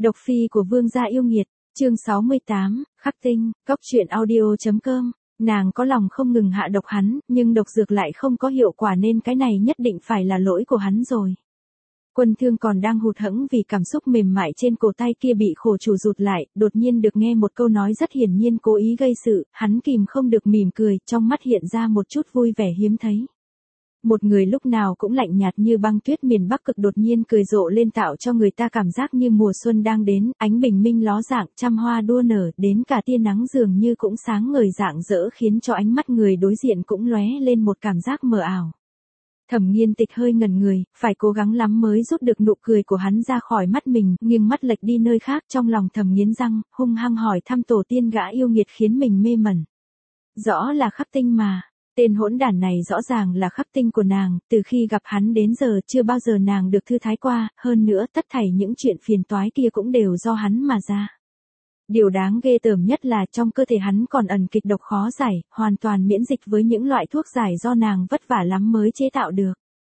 Độc phi của vương gia yêu nghiệt, chương 68, khắc tinh, cóc truyện audio.com. Nàng có lòng không ngừng hạ độc hắn, nhưng độc dược lại không có hiệu quả nên cái này nhất định phải là lỗi của hắn rồi. Quân Thương còn đang hụt hẫng vì cảm xúc mềm mại trên cổ tay kia bị khổ chủ rụt lại, đột nhiên được nghe một câu nói rất hiển nhiên cố ý gây sự, hắn kìm không được mỉm cười, trong mắt hiện ra một chút vui vẻ hiếm thấy. Một người lúc nào cũng lạnh nhạt như băng tuyết miền Bắc cực đột nhiên cười rộ lên tạo cho người ta cảm giác như mùa xuân đang đến, ánh bình minh ló dạng, trăm hoa đua nở, đến cả tia nắng dường như cũng sáng ngời rạng rỡ khiến cho ánh mắt người đối diện cũng lóe lên một cảm giác mờ ảo. Thẩm Nghiên Tịch hơi ngẩn người, phải cố gắng lắm mới rút được nụ cười của hắn ra khỏi mắt mình, nghiêng mắt lệch đi nơi khác, trong lòng thầm nghiến răng, hung hăng hỏi thăm tổ tiên gã yêu nghiệt khiến mình mê mẩn. Rõ là khắc tinh mà. Tên hỗn đản này rõ ràng là khắc tinh của nàng, từ khi gặp hắn đến giờ chưa bao giờ nàng được thư thái qua, hơn nữa tất thảy những chuyện phiền toái kia cũng đều do hắn mà ra. Điều đáng ghê tởm nhất là trong cơ thể hắn còn ẩn kịch độc khó giải, hoàn toàn miễn dịch với những loại thuốc giải do nàng vất vả lắm mới chế tạo được.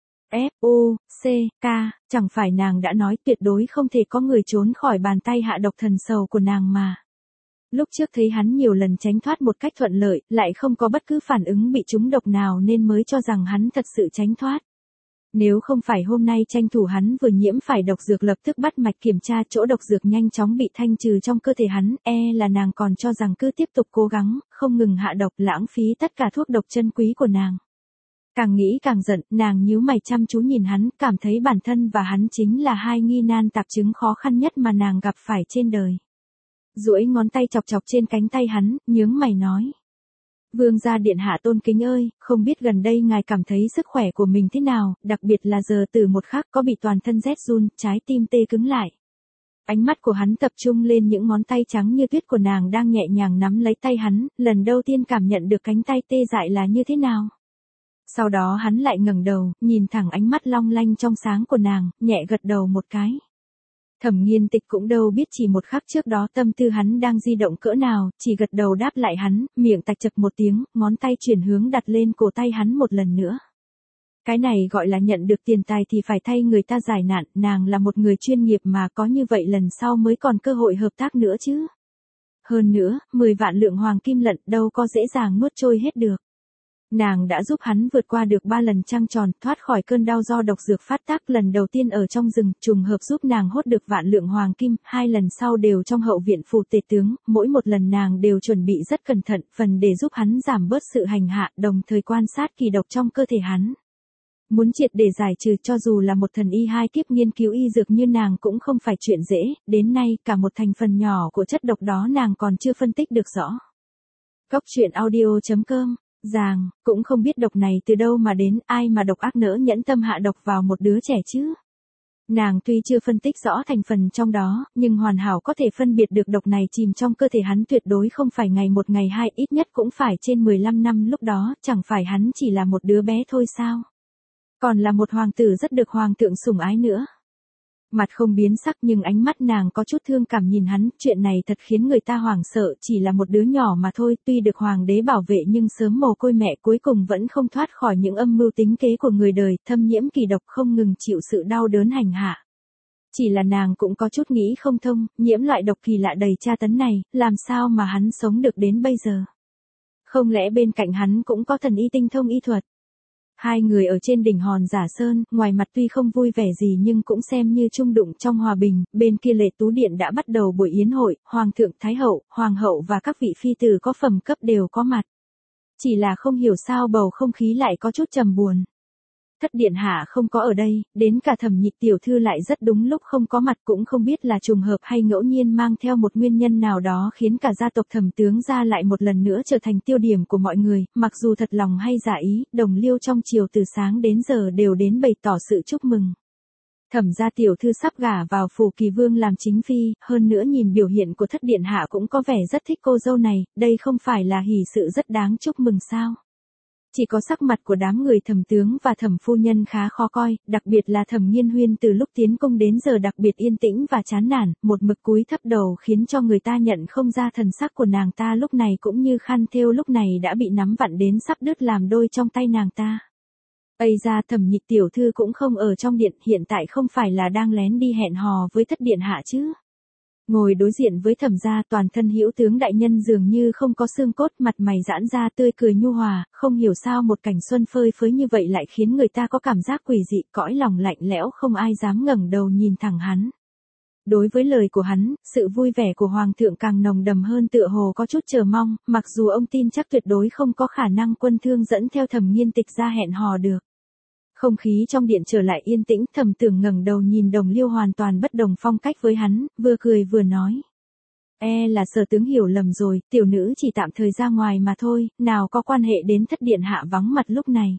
F.U.C.K. Chẳng phải nàng đã nói tuyệt đối không thể có người trốn khỏi bàn tay hạ độc thần sầu của nàng mà. Lúc trước thấy hắn nhiều lần tránh thoát một cách thuận lợi, lại không có bất cứ phản ứng bị trúng độc nào nên mới cho rằng hắn thật sự tránh thoát. Nếu không phải hôm nay tranh thủ hắn vừa nhiễm phải độc dược lập tức bắt mạch kiểm tra chỗ độc dược nhanh chóng bị thanh trừ trong cơ thể hắn, là nàng còn cho rằng cứ tiếp tục cố gắng, không ngừng hạ độc lãng phí tất cả thuốc độc chân quý của nàng. Càng nghĩ càng giận, nàng nhíu mày chăm chú nhìn hắn, cảm thấy bản thân và hắn chính là hai nghi nan tạp chứng khó khăn nhất mà nàng gặp phải trên đời. Duỗi ngón tay chọc chọc trên cánh tay hắn, nhướng mày nói. Vương gia điện hạ tôn kính ơi, không biết gần đây ngài cảm thấy sức khỏe của mình thế nào, đặc biệt là giờ từ một khắc có bị toàn thân rét run, trái tim tê cứng lại. Ánh mắt của hắn tập trung lên những ngón tay trắng như tuyết của nàng đang nhẹ nhàng nắm lấy tay hắn, lần đầu tiên cảm nhận được cánh tay tê dại là như thế nào. Sau đó hắn lại ngẩng đầu, nhìn thẳng ánh mắt long lanh trong sáng của nàng, nhẹ gật đầu một cái. Thẩm Nghiên Tịch cũng đâu biết chỉ một khắc trước đó tâm tư hắn đang di động cỡ nào, chỉ gật đầu đáp lại hắn, miệng tạch chật một tiếng, ngón tay chuyển hướng đặt lên cổ tay hắn một lần nữa. Cái này gọi là nhận được tiền tài thì phải thay người ta giải nạn, nàng là một người chuyên nghiệp mà có như vậy lần sau mới còn cơ hội hợp tác nữa chứ. Hơn nữa, 10 vạn lượng hoàng kim lận đâu có dễ dàng nuốt trôi hết được. Nàng đã giúp hắn vượt qua được 3 lần trăng tròn, thoát khỏi cơn đau do độc dược phát tác lần đầu tiên ở trong rừng, trùng hợp giúp nàng hốt được vạn lượng hoàng kim, 2 lần sau đều trong hậu viện phủ tể tướng, mỗi một lần nàng đều chuẩn bị rất cẩn thận, phần để giúp hắn giảm bớt sự hành hạ, đồng thời quan sát kỳ độc trong cơ thể hắn. Muốn triệt để giải trừ cho dù là một thần y 2 kiếp nghiên cứu y dược như nàng cũng không phải chuyện dễ, đến nay cả một thành phần nhỏ của chất độc đó nàng còn chưa phân tích được rõ. Cóc truyện audio.com. Cũng không biết độc này từ đâu mà đến, ai mà độc ác nỡ nhẫn tâm hạ độc vào một đứa trẻ chứ. Nàng tuy chưa phân tích rõ thành phần trong đó, nhưng hoàn hảo có thể phân biệt được độc này chìm trong cơ thể hắn tuyệt đối không phải ngày một ngày hai, ít nhất cũng phải trên 15 năm lúc đó, chẳng phải hắn chỉ là một đứa bé thôi sao. Còn là một hoàng tử rất được hoàng thượng sủng ái nữa. Mặt không biến sắc nhưng ánh mắt nàng có chút thương cảm nhìn hắn, chuyện này thật khiến người ta hoảng sợ, chỉ là một đứa nhỏ mà thôi, tuy được hoàng đế bảo vệ nhưng sớm mồ côi mẹ cuối cùng vẫn không thoát khỏi những âm mưu tính kế của người đời, thâm nhiễm kỳ độc không ngừng chịu sự đau đớn hành hạ. Chỉ là nàng cũng có chút nghĩ không thông, nhiễm loại độc kỳ lạ đầy tra tấn này, làm sao mà hắn sống được đến bây giờ? Không lẽ bên cạnh hắn cũng có thần y tinh thông y thuật? Hai người ở trên đỉnh Hòn Giả Sơn, ngoài mặt tuy không vui vẻ gì nhưng cũng xem như chung đụng trong hòa bình, bên kia Lệ Tú Điện đã bắt đầu buổi yến hội, Hoàng thượng, Thái hậu, Hoàng hậu và các vị phi tử có phẩm cấp đều có mặt. Chỉ là không hiểu sao bầu không khí lại có chút trầm buồn. Thất điện hạ không có ở đây, đến cả Thẩm Nhị tiểu thư lại rất đúng lúc không có mặt, cũng không biết là trùng hợp hay ngẫu nhiên mang theo một nguyên nhân nào đó khiến cả gia tộc Thẩm tướng gia lại một lần nữa trở thành tiêu điểm của mọi người, mặc dù thật lòng hay giả ý, đồng liêu trong triều từ sáng đến giờ đều đến bày tỏ sự chúc mừng. Thẩm gia tiểu thư sắp gả vào phủ Kỳ Vương làm chính phi, hơn nữa nhìn biểu hiện của thất điện hạ cũng có vẻ rất thích cô dâu này, đây không phải là hỷ sự rất đáng chúc mừng sao? Chỉ có sắc mặt của đám người Thẩm tướng và Thẩm phu nhân khá khó coi, đặc biệt là Thẩm Nghiên Huyên từ lúc tiến cung đến giờ đặc biệt yên tĩnh và chán nản, một mực cúi thấp đầu khiến cho người ta nhận không ra thần sắc của nàng ta lúc này cũng như khăn thêu lúc này đã bị nắm vặn đến sắp đứt làm đôi trong tay nàng ta. Ây ra Thẩm Nhị tiểu thư cũng không ở trong điện, hiện tại không phải là đang lén đi hẹn hò với thất điện hạ chứ? Ngồi đối diện với Thẩm gia, toàn thân Hữu tướng đại nhân dường như không có xương cốt, mặt mày giãn ra tươi cười nhu hòa, không hiểu sao một cảnh xuân phơi phới như vậy lại khiến người ta có cảm giác quỷ dị, cõi lòng lạnh lẽo không ai dám ngẩng đầu nhìn thẳng hắn. Đối với lời của hắn, sự vui vẻ của Hoàng thượng càng nồng đầm hơn, tựa hồ có chút chờ mong, mặc dù ông tin chắc tuyệt đối không có khả năng Quân Thương dẫn theo Thẩm Nghiên Tịch ra hẹn hò được. Không khí trong điện trở lại yên tĩnh, Thẩm Tưởng ngẩng đầu nhìn Đồng Liêu hoàn toàn bất đồng phong cách với hắn, vừa cười vừa nói. Là Sở tướng hiểu lầm rồi, tiểu nữ chỉ tạm thời ra ngoài mà thôi, nào có quan hệ đến thất điện hạ vắng mặt lúc này.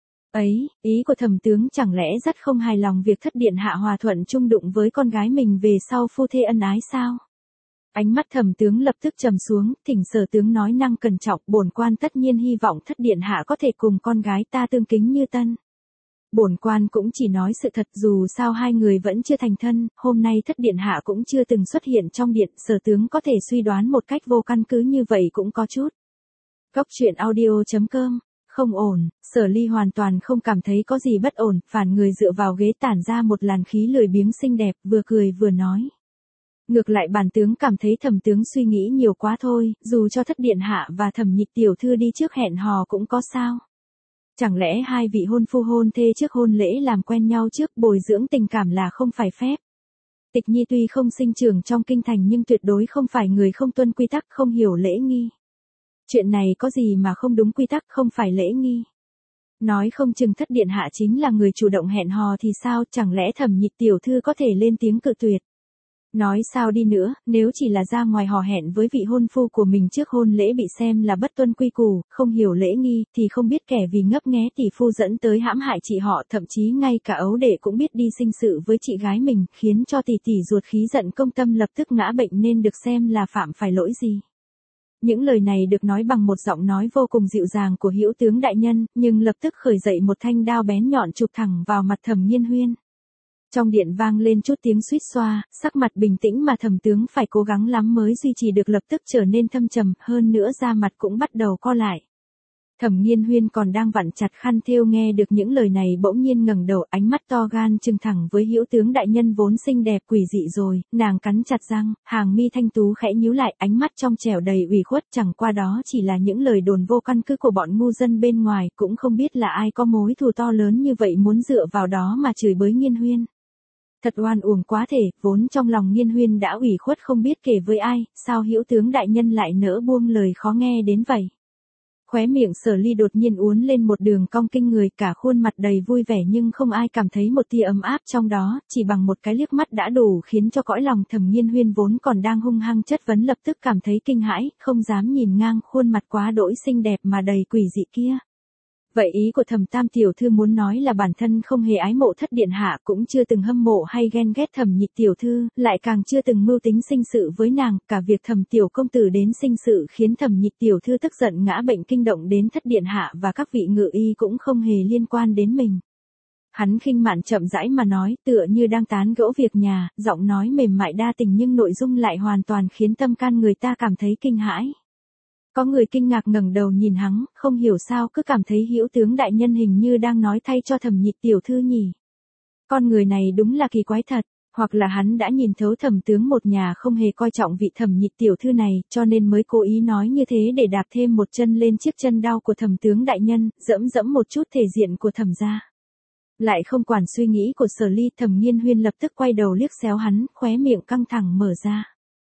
Ấy, ý của Thẩm tướng chẳng lẽ rất không hài lòng việc thất điện hạ hòa thuận chung đụng với con gái mình về sau phu thê ân ái sao? Ánh mắt Thẩm tướng lập tức trầm xuống, thỉnh Sở tướng nói năng cẩn trọng, bổn quan tất nhiên hy vọng thất điện hạ có thể cùng con gái ta tương kính như tân. Bổn quan cũng chỉ nói sự thật, dù sao hai người vẫn chưa thành thân, hôm nay thất điện hạ cũng chưa từng xuất hiện trong điện, Sở tướng có thể suy đoán một cách vô căn cứ như vậy cũng có chút. Góc truyện audio.com. Không ổn, Sở Ly hoàn toàn không cảm thấy có gì bất ổn, phản người dựa vào ghế tản ra một làn khí lười biếng xinh đẹp, vừa cười vừa nói. Ngược lại bản tướng cảm thấy Thẩm tướng suy nghĩ nhiều quá thôi, dù cho thất điện hạ và Thẩm Nhịch tiểu thư đi trước hẹn hò cũng có sao. Chẳng lẽ hai vị hôn phu hôn thê trước hôn lễ làm quen nhau trước, bồi dưỡng tình cảm là không phải phép. Tịch Nhi tuy không sinh trưởng trong kinh thành nhưng tuyệt đối không phải người không tuân quy tắc, không hiểu lễ nghi. Chuyện này có gì mà không đúng quy tắc, không phải lễ nghi. Nói không chừng thất điện hạ chính là người chủ động hẹn hò thì sao, chẳng lẽ Thẩm Nhịch tiểu thư có thể lên tiếng cự tuyệt. Nói sao đi nữa, nếu chỉ là ra ngoài hò hẹn với vị hôn phu của mình trước hôn lễ bị xem là bất tuân quy củ, không hiểu lễ nghi, thì không biết kẻ vì ngấp nghé tỷ phu dẫn tới hãm hại chị họ, thậm chí ngay cả ấu đệ cũng biết đi sinh sự với chị gái mình, khiến cho tỷ tỷ ruột khí giận công tâm lập tức ngã bệnh nên được xem là phạm phải lỗi gì. Những lời này được nói bằng một giọng nói vô cùng dịu dàng của Hữu tướng đại nhân, nhưng lập tức khởi dậy một thanh đao bén nhọn chụp thẳng vào mặt Thẩm Nghiên Huyên. Trong điện vang lên chút tiếng suýt xoa, sắc mặt bình tĩnh mà Thẩm tướng phải cố gắng lắm mới duy trì được lập tức trở nên thâm trầm, hơn nữa da mặt cũng bắt đầu co lại. Thẩm Nghiên Huyên còn đang vặn chặt khăn thêu nghe được những lời này bỗng nhiên ngẩng đầu, ánh mắt to gan trừng thẳng với Hữu tướng đại nhân vốn xinh đẹp quỷ dị rồi, nàng cắn chặt răng, hàng mi thanh tú khẽ nhíu lại, ánh mắt trong trẻo đầy ủy khuất, chẳng qua đó chỉ là những lời đồn vô căn cứ của bọn ngu dân bên ngoài, cũng không biết là ai có mối thù to lớn như vậy muốn dựa vào đó mà chửi bới Nghiên Huyên. Thật oan uổng quá thể, vốn trong lòng Nghiên Huyên đã ủy khuất không biết kể với ai, sao Hữu tướng đại nhân lại nỡ buông lời khó nghe đến vậy. Khóe miệng Sở Ly đột nhiên uốn lên một đường cong kinh người, cả khuôn mặt đầy vui vẻ nhưng không ai cảm thấy một tia ấm áp trong đó, chỉ bằng một cái liếc mắt đã đủ khiến cho cõi lòng Thẩm Nghiên Huyên vốn còn đang hung hăng chất vấn lập tức cảm thấy kinh hãi, không dám nhìn ngang khuôn mặt quá đỗi xinh đẹp mà đầy quỷ dị kia. Vậy ý của Thẩm tam tiểu thư muốn nói là bản thân không hề ái mộ thất điện hạ, cũng chưa từng hâm mộ hay ghen ghét Thẩm Nhịch tiểu thư, lại càng chưa từng mưu tính sinh sự với nàng, cả việc Thẩm tiểu công tử đến sinh sự khiến Thẩm Nhịch tiểu thư tức giận ngã bệnh kinh động đến thất điện hạ và các vị ngự y cũng không hề liên quan đến mình. Hắn khinh mạn chậm rãi mà nói, tựa như đang tán gẫu việc nhà, giọng nói mềm mại đa tình nhưng nội dung lại hoàn toàn khiến tâm can người ta cảm thấy kinh hãi. Có người kinh ngạc ngẩng đầu nhìn hắn, không hiểu sao cứ cảm thấy Hữu tướng đại nhân hình như đang nói thay cho Thẩm Nhịch tiểu thư nhỉ. Con người này đúng là kỳ quái thật, hoặc là hắn đã nhìn thấu Thẩm tướng một nhà không hề coi trọng vị Thẩm Nhịch tiểu thư này, cho nên mới cố ý nói như thế để đạp thêm một chân lên chiếc chân đau của Thẩm tướng đại nhân, dẫm dẫm một chút thể diện của Thẩm gia. Lại không quản suy nghĩ của Sở Ly, Thẩm Nghiên Huyên lập tức quay đầu liếc xéo hắn, khóe miệng căng thẳng mở ra.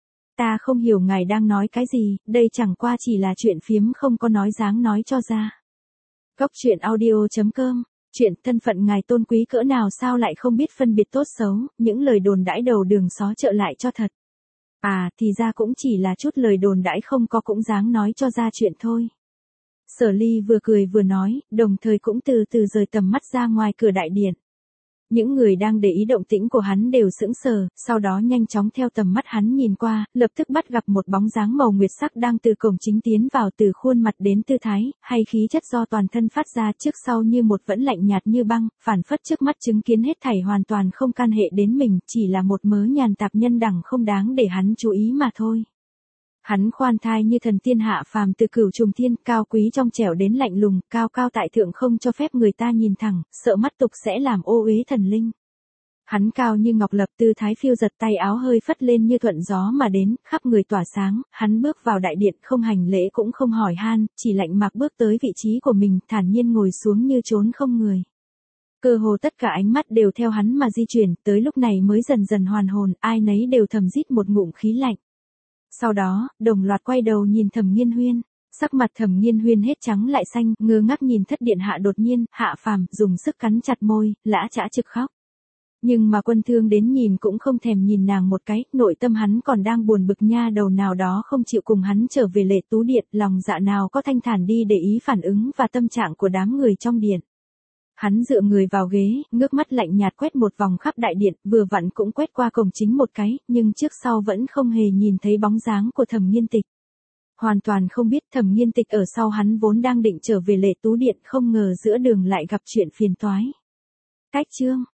Ta không hiểu ngài đang nói cái gì, đây chẳng qua chỉ là chuyện phiếm không có nói dáng nói cho ra. Góc truyện audio.com, chuyện thân phận ngài tôn quý cỡ nào sao lại không biết phân biệt tốt xấu, những lời đồn đãi đầu đường xó chợ lại cho thật. À, thì ra cũng chỉ là chút lời đồn đãi không có cũng dáng nói cho ra chuyện thôi. Sở Ly vừa cười vừa nói, đồng thời cũng từ từ rời tầm mắt ra ngoài cửa đại điện. Những người đang để ý động tĩnh của hắn đều sững sờ, sau đó nhanh chóng theo tầm mắt hắn nhìn qua, lập tức bắt gặp một bóng dáng màu nguyệt sắc đang từ cổng chính tiến vào, từ khuôn mặt đến tư thái, hay khí chất do toàn thân phát ra trước sau như một vẫn lạnh nhạt như băng, phản phất trước mắt chứng kiến hết thảy hoàn toàn không can hệ đến mình, chỉ là một mớ nhàn tạp nhân đẳng không đáng để hắn chú ý mà thôi. Hắn khoan thai như thần tiên hạ phàm từ cửu trùng thiên, cao quý trong trẻo đến lạnh lùng, cao cao tại thượng không cho phép người ta nhìn thẳng, sợ mắt tục sẽ làm ô uế thần linh. Hắn cao như ngọc lập, tư thái phiêu giật, tay áo hơi phất lên như thuận gió mà đến, khắp người tỏa sáng. Hắn bước vào đại điện, không hành lễ cũng không hỏi han, chỉ lạnh mặc bước tới vị trí của mình, thản nhiên ngồi xuống như trốn không người. Cơ hồ tất cả ánh mắt đều theo hắn mà di chuyển, tới lúc này mới dần dần hoàn hồn, ai nấy đều thầm rít một ngụm khí lạnh. Sau đó, đồng loạt quay đầu nhìn Thẩm Nghiên Huyên. Sắc mặt Thẩm Nghiên Huyên hết trắng lại xanh, ngơ ngác nhìn thất điện hạ đột nhiên, hạ phàm, dùng sức cắn chặt môi, lã chã trực khóc. Nhưng mà Quân Thương đến nhìn cũng không thèm nhìn nàng một cái, nội tâm hắn còn đang buồn bực nha đầu nào đó không chịu cùng hắn trở về Lệ Tú Điện, lòng dạ nào có thanh thản đi để ý phản ứng và tâm trạng của đám người trong điện. Hắn dựa người vào ghế, ngước mắt lạnh nhạt quét một vòng khắp đại điện, vừa vặn cũng quét qua cổng chính một cái, nhưng trước sau vẫn không hề nhìn thấy bóng dáng của Thẩm Nghiên Tịch. Hoàn toàn không biết Thẩm Nghiên Tịch ở sau hắn vốn đang định trở về Lệ Tú Điện, không ngờ giữa đường lại gặp chuyện phiền toái. Cách chương